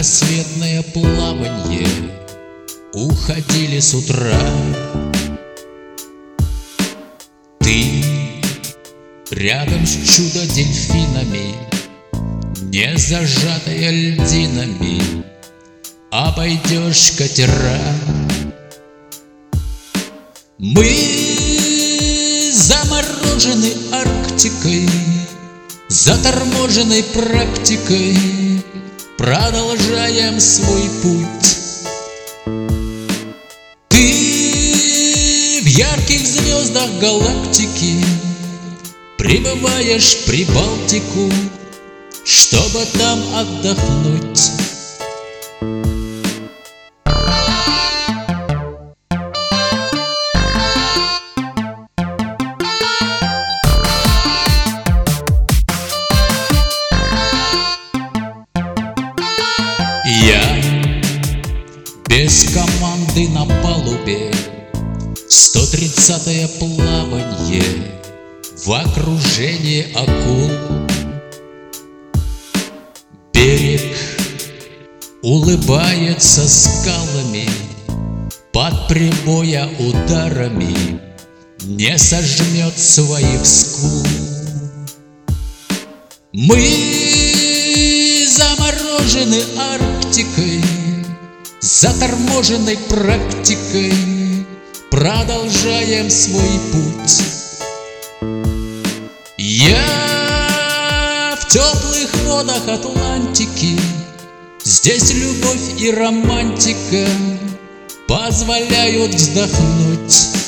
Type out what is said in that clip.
кругосветное плаванье уходили с утра. Ты рядом с чудо-дельфинами, не зажатая льдинами, обойдешь катера. Мы заморожены Арктикой, заторможенной практикой, продолжаем свой путь. Ты в ярких звездах галактики прибываешь в Прибалтику, чтобы там отдохнуть. Я без команды на палубе, 130-е плаванье в окружении акул. Берег улыбается скалами, под прибоя ударами не сожмет своих скул. Мы заморожены Арктикой, заторможенной практикой, продолжаем свой путь. Я в теплых водах Атлантики, здесь любовь и романтика позволяют вздохнуть.